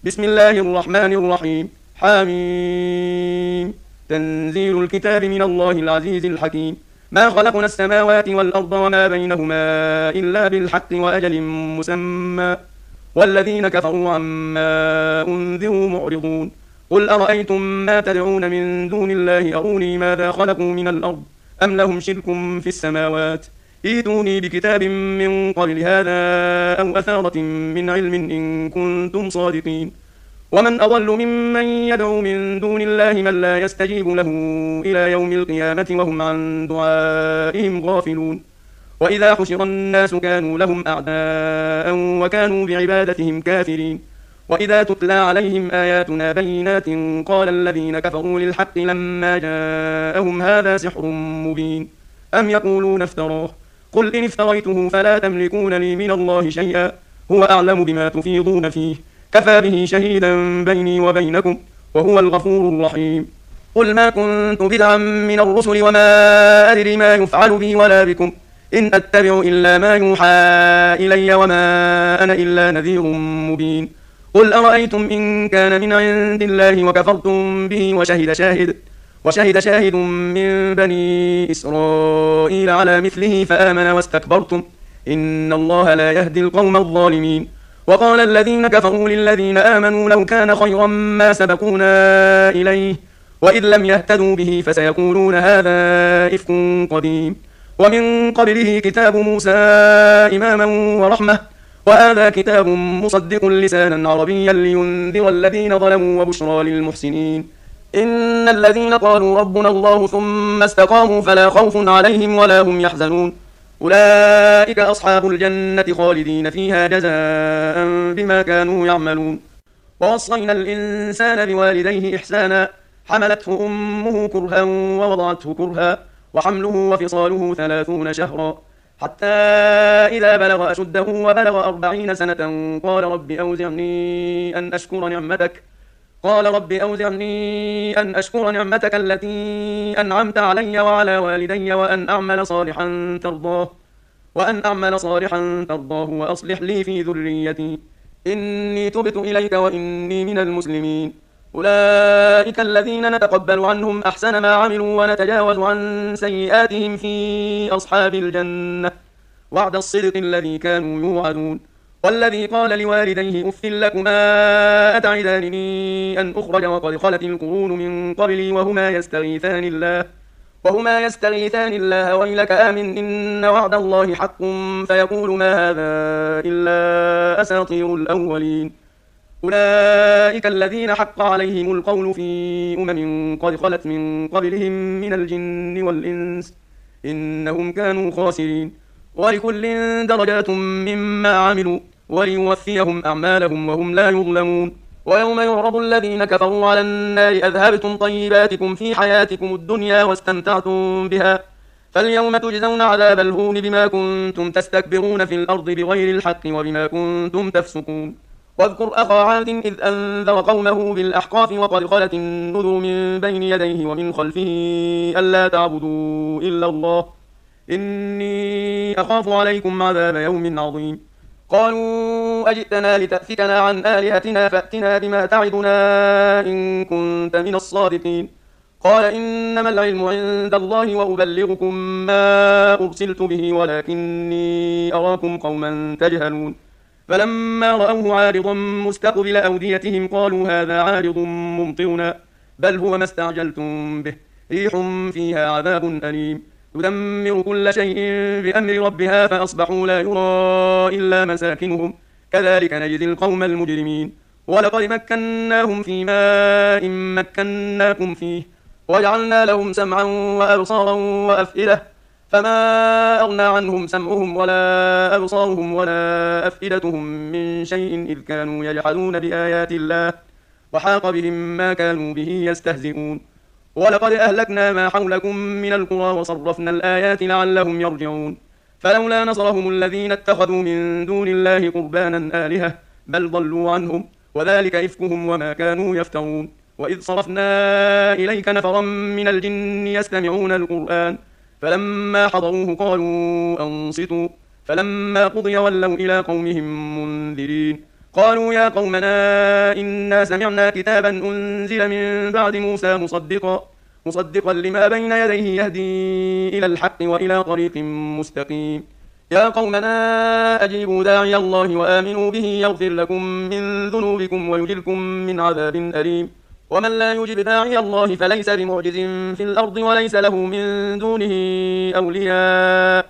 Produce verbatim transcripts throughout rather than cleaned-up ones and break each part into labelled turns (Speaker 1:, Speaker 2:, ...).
Speaker 1: بسم الله الرحمن الرحيم. حاميم. تنزيل الكتاب من الله العزيز الحكيم. ما خلقنا السماوات والأرض وما بينهما إلا بالحق وأجل مسمى والذين كفروا عما أنذروا معرضون. قل أرأيتم ما تدعون من دون الله أروني ماذا خلقوا من الأرض أم لهم شرك في السماوات ائتوني بكتاب من قبل هذا أو أثارة من علم إن كنتم صادقين. ومن أضل ممن يدعو من دون الله من لا يستجيب له إلى يوم القيامة وهم عن دعائهم غافلون. وإذا حشر الناس كانوا لهم أعداء وكانوا بعبادتهم كافرين. وإذا تتلى عليهم آياتنا بينات قال الذين كفروا للحق لما جاءهم هذا سحر مبين أم يقولون افتراه قل إن افتريته فلا تملكون لي من الله شيئا هو أعلم بما تفيضون فيه كفى به شهيدا بيني وبينكم وهو الغفور الرحيم. قل ما كنت بدعا من الرسل وما أدري ما يفعل بي ولا بكم إن أتبع إلا ما يوحى إلي وما أنا إلا نذير مبين. قل أرأيتم إن كان من عند الله وكفرتم به وشهد شاهد وشهد شاهد من بني إسرائيل على مثله فآمن واستكبرتم إن الله لا يهدي القوم الظالمين. وقال الذين كفروا للذين آمنوا لو كان خيرا ما سبقونا إليه وإذ لم يهتدوا به فسيقولون هذا إفك قديم ومن قبله كتاب موسى إماما ورحمة وهذا كتاب مصدق لسانا عربيا لينذر الذين ظلموا وبشرى للمحسنين. إن الذين قالوا ربنا الله ثم استقاموا فلا خوف عليهم ولا هم يحزنون أولئك أصحاب الجنة خالدين فيها جزاء بما كانوا يعملون. ووصينا الإنسان بوالديه إحسانا حملته أمه كرها ووضعته كرها وحمله وفصاله ثلاثون شهرا حتى إذا بلغ أشده وبلغ أربعين سنة قال رب أوزعني أن أشكر نعمتك قال رب أوزعني أن أشكر نعمتك التي أنعمت علي وعلى والدي وأن أعمل صالحا ترضاه وأن أعمل صالحا ترضاه وأصلح لي في ذريتي إني تبت إليك وإني من المسلمين. أولئك الذين نتقبل عنهم أحسن ما عملوا ونتجاوز عن سيئاتهم في أصحاب الجنة وعد الصدق الذي كانوا يوعدون. والذي قال لوالديه أف لكما أتعدانني أن أخرج وقد خلت القرون من قبلي وهما يستغيثان الله وهما يستغيثان الله ويلك آمن إن وعد الله حق فيقول ما هذا إلا أساطير الأولين. أولئك الذين حق عليهم القول في أمم قد خلت من قبلهم من الجن والإنس إنهم كانوا خاسرين. ولكل درجات مما عملوا وليوفيهم أعمالهم وهم لا يظلمون. ويوم يعرض الذين كفروا على النار أذهبتم طيباتكم في حياتكم الدنيا واستمتعتم بها فاليوم تجزون عذاب الهون بما كنتم تستكبرون في الأرض بغير الحق وبما كنتم تفسقون. واذكر أخا عاد إذ أنذر قومه بالأحقاف وقد خلت النذر من بين يديه ومن خلفه ألا تعبدوا إلا الله إني أخاف عليكم عذاب يوم عظيم. قالوا أجئتنا لتأفكنا عن آلهتنا فأتنا بما تعدنا إن كنت من الصادقين قال إنما العلم عند الله وأبلغكم ما أرسلت به ولكني أراكم قوما تجهلون. فلما رأوه عارضا مستقبل أوديتهم قالوا هذا عارض ممطرنا بل هو ما استعجلتم به ريح فيها عذاب أليم تدمر كل شيء بأمر ربها فأصبحوا لا يرى إلا مساكنهم كذلك نجزي القوم المجرمين. ولقد مكناهم في ماء مكناكم فيه وجعلنا لهم سمعا وأبصارا وأفئدة فما أغنى عنهم سمعهم ولا أبصارهم ولا أفئدتهم من شيء إذ كانوا يجحدون بآيات الله وحاق بهم ما كانوا به يستهزئون. ولقد أهلكنا ما حولكم من القرى وصرفنا الآيات لعلهم يرجعون. فلولا نصرهم الذين اتخذوا من دون الله قربانا آلهة بل ضلوا عنهم وذلك إفكهم وما كانوا يفترون. وإذ صرفنا إليك نفرا من الجن يستمعون القرآن فلما حضروه قالوا أنصتوا فلما قضي ولوا إلى قومهم منذرين. قالوا يا قومنا إنا سمعنا كتابا أنزل من بعد موسى مصدقا مصدقا لما بين يديه يهدي إلى الحق وإلى طريق مستقيم يا قومنا أجيبوا داعي الله وآمنوا به يغفر لكم من ذنوبكم ويجركم من عذاب أليم ومن لا يجب داعي الله فليس بمعجز في الأرض وليس له من دونه أولياء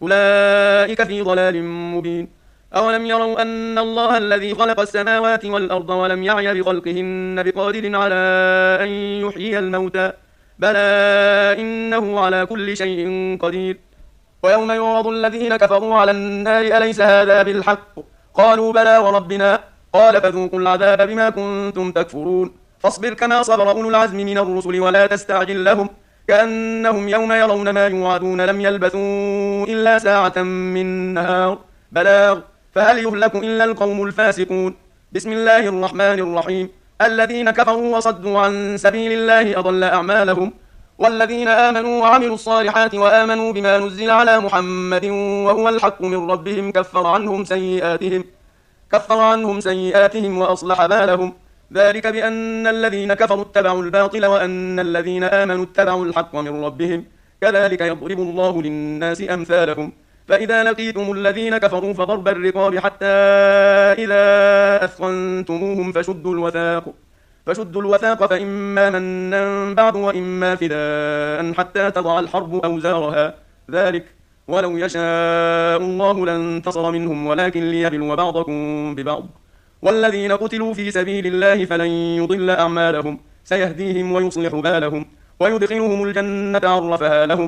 Speaker 1: أولئك في ضلال مبين أولم يروا أن الله الذي خلق السماوات والأرض ولم يعي بخلقهن بقادر على أن يحيي الموتى بلى إنه على كل شيء قدير ويوم يعرض الذين كفروا على النار أليس هذا بالحق قالوا بلى وربنا قال فذوقوا العذاب بما كنتم تكفرون فاصبر كما صبر أولو العزم من الرسل ولا تستعجل لهم كأنهم يوم يرون ما يوعدون لم يلبثوا إلا ساعة من نهار بلاغ فهل يهلك إلا القوم الفاسقون بسم الله الرحمن الرحيم الذين كفروا وصدوا عن سبيل الله أضل أعمالهم والذين آمنوا وعملوا الصالحات وآمنوا بما نزل على محمد وهو الحق من ربهم كفر عنهم سيئاتهم كفر عنهم سيئاتهم وأصلح بالهم ذلك بأن الذين كفروا اتبعوا الباطل وأن الذين آمنوا اتبعوا الحق من ربهم كذلك يضرب الله للناس أمثالهم فإذا لقيتم الذين كفروا فضرب الرقاب حتى إذا أثخنتموهم فشدوا الوثاق فشدوا الوثاق فإما منا بعد وإما فداء حتى تضع الحرب أوزارها ذلك ولو يشاء الله لانتصر منهم ولكن ليبلو بعضكم ببعض والذين قتلوا في سبيل الله فلن يضل أعمالهم سيهديهم ويصلح بالهم ويدخلهم الجنة عرفها لهم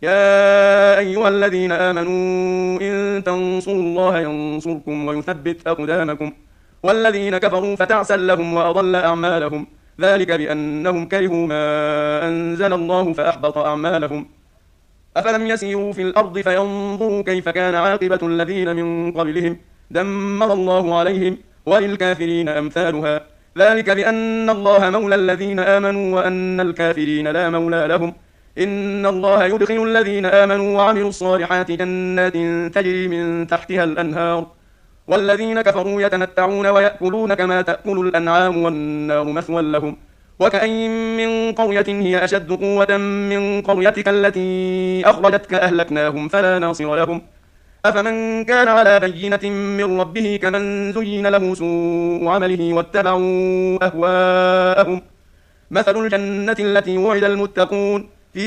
Speaker 1: يا أيها الذين آمنوا إن تنصروا الله ينصركم ويثبت أقدامكم والذين كفروا فتعسا لهم وأضل أعمالهم ذلك بأنهم كرهوا ما أنزل الله فأحبط أعمالهم أفلم يسيروا في الأرض فينظروا كيف كان عاقبة الذين من قبلهم دمر الله عليهم وللكافرين أمثالها ذلك بأن الله مولى الذين آمنوا وأن الكافرين لا مولى لهم إن الله يدخل الذين آمنوا وعملوا الصالحات جنات تجري من تحتها الأنهار والذين كفروا يتمتعون ويأكلون كما تأكل الأنعام والنار مثوى لهم وكأين من قرية هي أشد قوة من قريتك التي أخرجتك أهلكناهم فلا ناصر لهم أفمن كان على بينة من ربه كمن زين له سوء عمله واتبعوا أهواءهم مثل الجنة التي وعد المتقون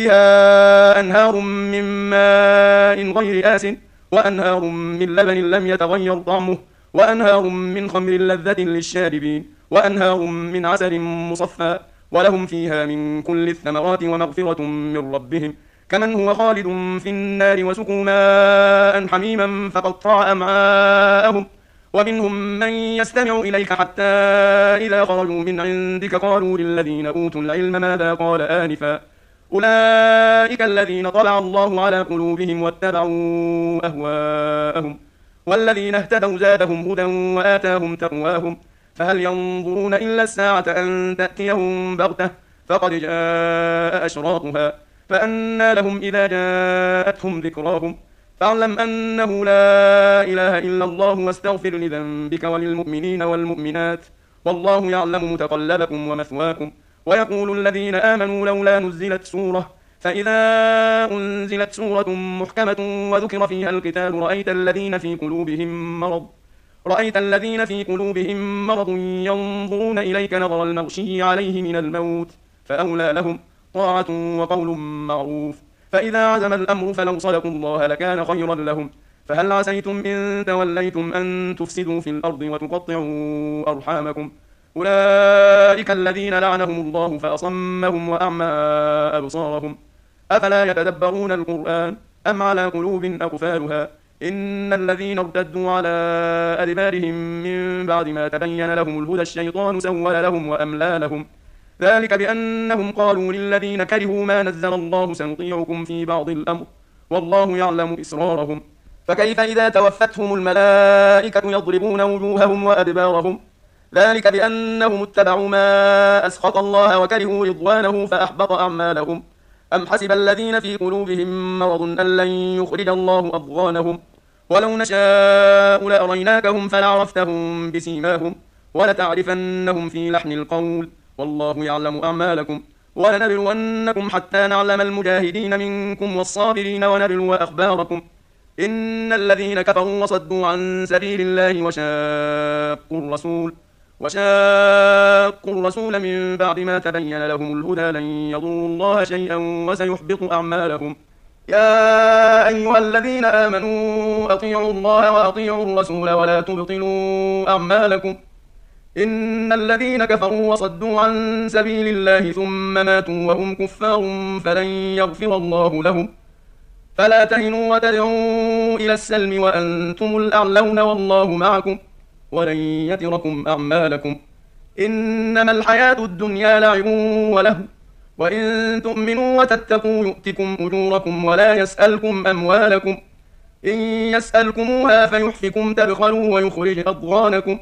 Speaker 1: فيها أنهار من ماء غير آسن وأنهار من لبن لم يتغير طعمه وأنهار من خمر لذة للشاربين وأنهار من عسل مصفى ولهم فيها من كل الثمرات ومغفرة من ربهم كمن هو خالد في النار وسقوا ماء حميما فقطع أمعاءهم ومنهم من يستمع إليك حتى إذا خرجوا من عندك قالوا للذين أوتوا العلم ماذا قال آنفا أولئك الذين طبع الله على قلوبهم واتبعوا أهواءهم والذين اهتدوا زادهم هدى وآتاهم تقواهم فهل ينظرون إلا الساعة أن تأتيهم بغتة فقد جاء أشراطها فأنى لهم إذا جاءتهم ذكراهم فاعلم أنه لا إله إلا الله واستغفر لذنبك وللمؤمنين والمؤمنات والله يعلم متقلبكم ومثواكم ويقول الذين آمنوا لولا نزلت سورة فإذا أنزلت سورة محكمة وذكر فيها القتال رأيت الذين في قلوبهم مرض رأيت الذين في قلوبهم مرض ينظرون إليك نظر المغشي عليه من الموت فأولى لهم طاعة وقول معروف فإذا عزم الأمر فلو صدقوا الله لكان خيرا لهم فهل عسيتم إن توليتم أن تفسدوا في الأرض وتقطعوا أرحامكم أولئك الذين لعنهم الله فأصمهم وأعمى أبصارهم أفلا يتدبرون القرآن أم على قلوب أقفالها إن الذين ارتدوا على أدبارهم من بعد ما تبين لهم الهدى الشيطان سول لهم وأملى لهم ذلك بأنهم قالوا للذين كرهوا ما نزل الله سنطيعكم في بعض الأمر والله يعلم إسرارهم فكيف إذا توفتهم الملائكة يضربون وجوههم وأدبارهم ذلك بأنهم اتبعوا ما أسخط الله وكرهوا رضوانه فأحبط أعمالهم أم حسب الذين في قلوبهم مرض أن لن يخرج الله أضغانهم ولو نشاء لأريناكهم فلعرفتهم بسيماهم ولتعرفنهم في لحن القول والله يعلم أعمالكم ولنبلونكم حتى نعلم المجاهدين منكم والصابرين ونبلو أخباركم إن الذين كفروا وصدوا عن سبيل الله وشاقوا الرسول وشاقوا الرسول من بعد ما تبين لهم الهدى لن يضروا الله شيئا وسيحبط أعمالهم يا أيها الذين آمنوا أطيعوا الله وأطيعوا الرسول ولا تبطلوا أعمالكم إن الذين كفروا وصدوا عن سبيل الله ثم ماتوا وهم كفار فلن يغفر الله لهم فلا تهنوا وتدعوا إلى السلم وأنتم الأعلون والله معكم ولن يتركم أعمالكم إنما الحياة الدنيا لعب وله وإن تؤمنوا وتتقوا يؤتكم أجوركم ولا يسألكم أموالكم إن يسألكموها فيحفكم تبخلوا ويخرج أضغانكم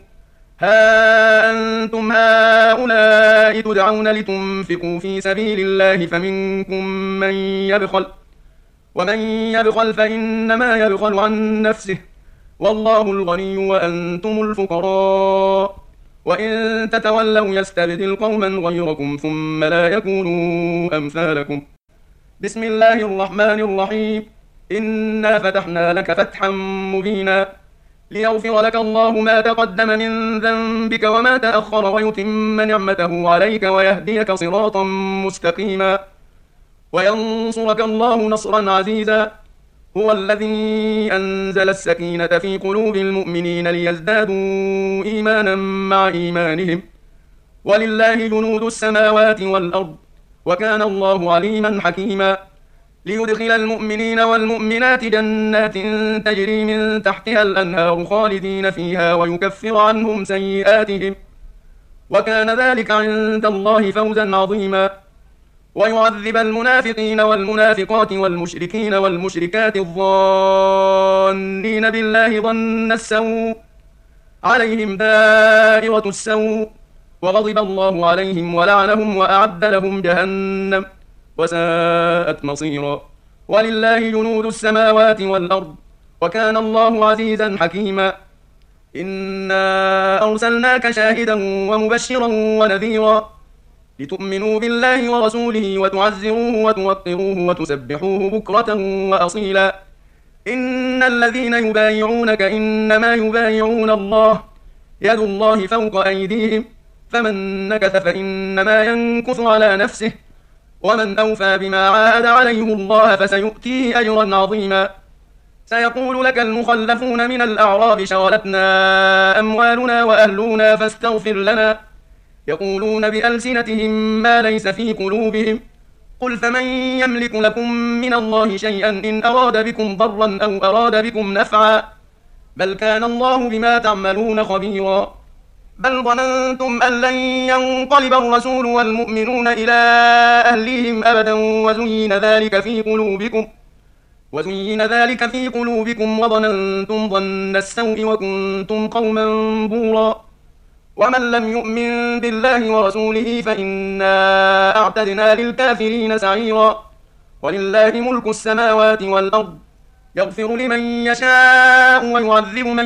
Speaker 1: ها أنتم هؤلاء تدعون لتنفقوا في سبيل الله فمنكم من يبخل ومن يبخل فإنما يبخل عن نفسه والله الغني وأنتم الفقراء وإن تتولوا يستبدل قوما غيركم ثم لا يكونوا أمثالكم بسم الله الرحمن الرحيم إنا فتحنا لك فتحا مبينا ليغفر لك الله ما تقدم من ذنبك وما تأخر ويتم نعمته عليك ويهديك صراطا مستقيما وينصرك الله نصرا عزيزا هو الذي أنزل السكينة في قلوب المؤمنين ليزدادوا إيمانا مع إيمانهم ولله جنود السماوات والأرض وكان الله عليما حكيما ليدخل المؤمنين والمؤمنات جنات تجري من تحتها الأنهار خالدين فيها ويكفر عنهم سيئاتهم وكان ذلك عند الله فوزا عظيما ويعذب المنافقين والمنافقات والمشركين والمشركات الظانين بالله ظن السوء عليهم دائرة السوء وغضب الله عليهم ولعنهم وأعد لهم جهنم وساءت مصيرا ولله جنود السماوات والأرض وكان الله عزيزا حكيما إنا أرسلناك شاهدا ومبشرا ونذيرا لتؤمنوا بالله ورسوله وتعزروه وتوقروه وتسبحوه بكرة وأصيلا إن الذين يبايعونك إنما يبايعون الله يد الله فوق أيديهم فمن نكث فإنما ينكث على نفسه ومن أوفى بما عاهد عليه الله فسيؤتيه أجرا عظيما سيقول لك المخلفون من الأعراب شغلتنا أموالنا وأهلنا فاستغفر لنا يقولون بألسنتهم ما ليس في قلوبهم قل فمن يملك لكم من الله شيئا إن أراد بكم ضرا أو أراد بكم نفعا بل كان الله بما تعملون خبيرا بل ظننتم أن لن ينقلب الرسول والمؤمنون إلى أهليهم أبدا وزين ذلك في قلوبكم وزين ذلك في قلوبكم وظننتم ظن السوء وكنتم قوما بورا ومن لم يؤمن بالله ورسوله فإنا أعتدنا للكافرين سعيرا ولله ملك السماوات والأرض يغفر لمن يشاء ويعذب من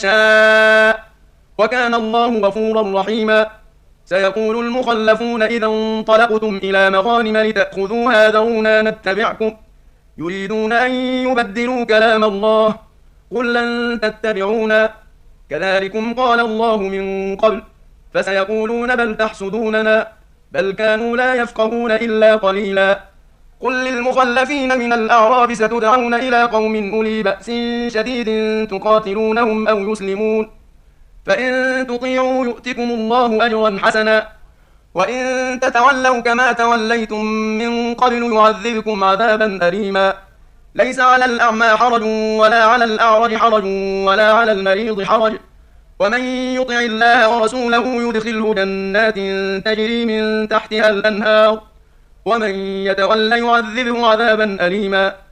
Speaker 1: يشاء وكان الله غفورا رحيما سيقول المخلفون إذا انطلقتم إلى مغانم لتأخذوها ذرونا نتبعكم يريدون أن يبدلوا كلام الله قل لن تتبعونا كذلكم قال الله من قبل فسيقولون بل تحسدوننا بل كانوا لا يفقهون إلا قليلا قل للمخلفين من الأعراب ستدعون إلى قوم أولي بأس شديد تقاتلونهم أو يسلمون فإن تطيعوا يؤتكم الله أجرا حسنا وإن تتولوا كما توليتم من قبل يعذبكم عذابا أليما ليس على الأعمى حرج ولا على الأعرج حرج ولا على المريض حرج ومن يطع الله ورسوله يدخله جنات تجري من تحتها الأنهار ومن يتولى يعذبه عذابا أليما